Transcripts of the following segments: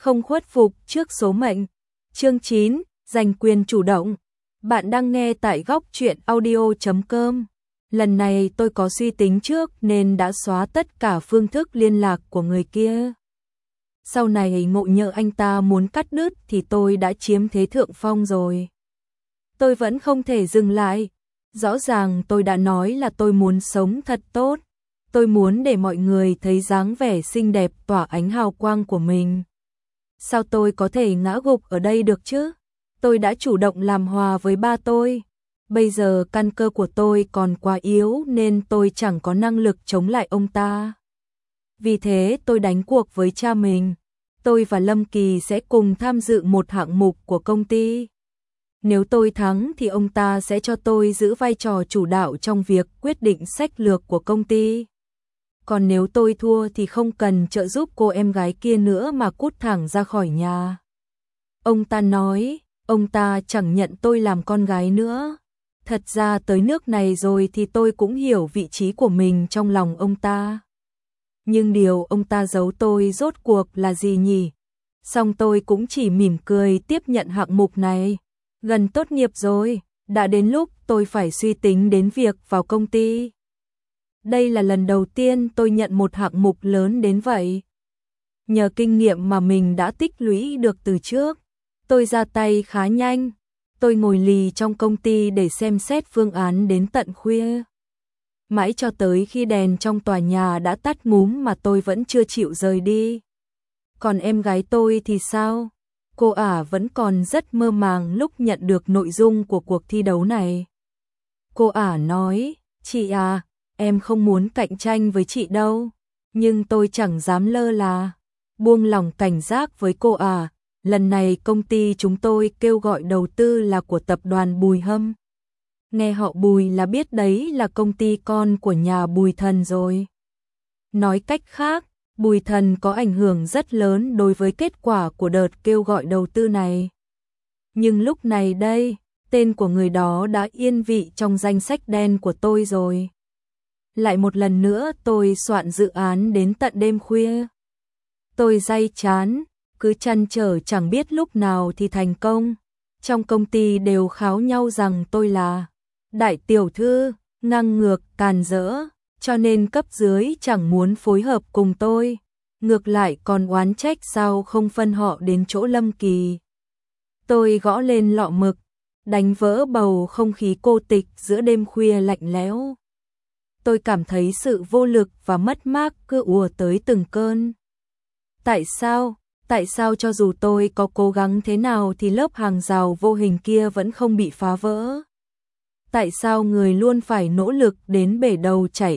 không khuất phục trước số mệnh. Chương 9, giành quyền chủ động. Bạn đang nghe tại góc truyện audio.com. Lần này tôi có suy tính trước nên đã xóa tất cả phương thức liên lạc của người kia. Sau này ngộ nhỡ anh ta muốn cắt đứt thì tôi đã chiếm thế thượng phong rồi. Tôi vẫn không thể dừng lại. Rõ ràng tôi đã nói là tôi muốn sống thật tốt. Tôi muốn để mọi người thấy dáng vẻ xinh đẹp tỏa ánh hào quang của mình. Sao tôi có thể ngã gục ở đây được chứ? Tôi đã chủ động làm hòa với ba tôi. Bây giờ căn cơ của tôi còn quá yếu nên tôi chẳng có năng lực chống lại ông ta. Vì thế tôi đánh cuộc với cha mình. Tôi và Lâm Kỳ sẽ cùng tham dự một hạng mục của công ty. Nếu tôi thắng thì ông ta sẽ cho tôi giữ vai trò chủ đạo trong việc quyết định sách lược của công ty. Còn nếu tôi thua thì không cần trợ giúp cô em gái kia nữa mà cút thẳng ra khỏi nhà. Ông ta nói, ông ta chẳng nhận tôi làm con gái nữa. Thật ra tới nước này rồi thì tôi cũng hiểu vị trí của mình trong lòng ông ta. Nhưng điều ông ta giấu tôi rốt cuộc là gì nhỉ? Xong tôi cũng chỉ mỉm cười tiếp nhận hạng mục này. Gần tốt nghiệp rồi, đã đến lúc tôi phải suy tính đến việc vào công ty. Đây là lần đầu tiên tôi nhận một hạng mục lớn đến vậy. Nhờ kinh nghiệm mà mình đã tích lũy được từ trước, tôi ra tay khá nhanh. Tôi ngồi lì trong công ty để xem xét phương án đến tận khuya. Mãi cho tới khi đèn trong tòa nhà đã tắt ngúm mà tôi vẫn chưa chịu rời đi. Còn em gái tôi thì sao? Cô ả vẫn còn rất mơ màng lúc nhận được nội dung của cuộc thi đấu này. Cô ả nói, chị à, em không muốn cạnh tranh với chị đâu. Nhưng tôi chẳng dám lơ là. Buông lòng cảnh giác với cô ả. Lần này công ty chúng tôi kêu gọi đầu tư là của tập đoàn Bùi Hâm. Nghe họ Bùi là biết đấy là công ty con của nhà Bùi Thần rồi. Nói cách khác, Bùi Thần có ảnh hưởng rất lớn đối với kết quả của đợt kêu gọi đầu tư này. Nhưng lúc này đây, tên của người đó đã yên vị trong danh sách đen của tôi rồi. Lại một lần nữa tôi soạn dự án đến tận đêm khuya. Tôi day chán, cứ trăn trở chẳng biết lúc nào thì thành công. Trong công ty đều kháo nhau rằng tôi là đại tiểu thư, ngang ngược, càn rỡ, cho nên cấp dưới chẳng muốn phối hợp cùng tôi. Ngược lại còn oán trách sao không phân họ đến chỗ Lâm Kỳ. Tôi gõ lên lọ mực, đánh vỡ bầu không khí cô tịch giữa đêm khuya lạnh lẽo. Tôi cảm thấy sự vô lực và mất mát cứ ùa tới từng cơn. Tại sao cho dù tôi có cố gắng thế nào thì lớp hàng rào vô hình kia vẫn không bị phá vỡ? Tại sao người luôn phải nỗ lực đến bể đầu chảy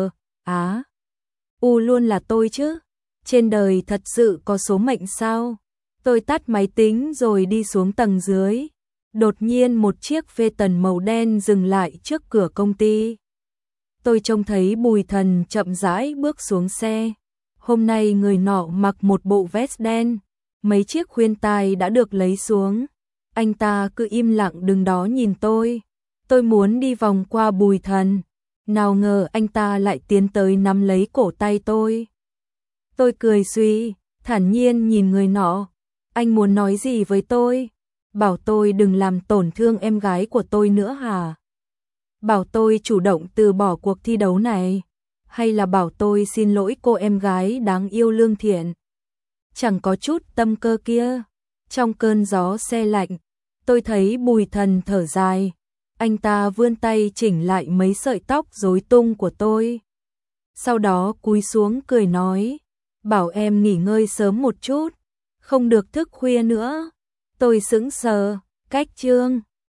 luôn là tôi chứ? Trên đời thật sự có số mệnh sao? Tôi tắt máy tính rồi đi xuống tầng dưới. Đột nhiên một chiếc Phaeton màu đen dừng lại trước cửa công ty. Tôi trông thấy Bùi Thần chậm rãi bước xuống xe. Hôm nay người nọ mặc một bộ vest đen, mấy chiếc khuyên tai đã được lấy xuống. Anh ta cứ im lặng đứng đó nhìn tôi. Tôi muốn đi vòng qua Bùi Thần, nào ngờ anh ta lại tiến tới nắm lấy cổ tay tôi. Tôi cười suy, thản nhiên nhìn người nọ. Anh muốn nói gì với tôi? Bảo tôi đừng làm tổn thương em gái của tôi nữa hả? Bảo tôi chủ động từ bỏ cuộc thi đấu này? Hay là bảo tôi xin lỗi cô em gái đáng yêu lương thiện? Chẳng có chút tâm cơ kia. Trong cơn gió se lạnh, tôi thấy Bùi Thần thở dài. Anh ta vươn tay chỉnh lại mấy sợi tóc rối tung của tôi. Sau đó cúi xuống cười nói, bảo em nghỉ ngơi sớm một chút, không được thức khuya nữa. Tôi sững sờ, cách chương.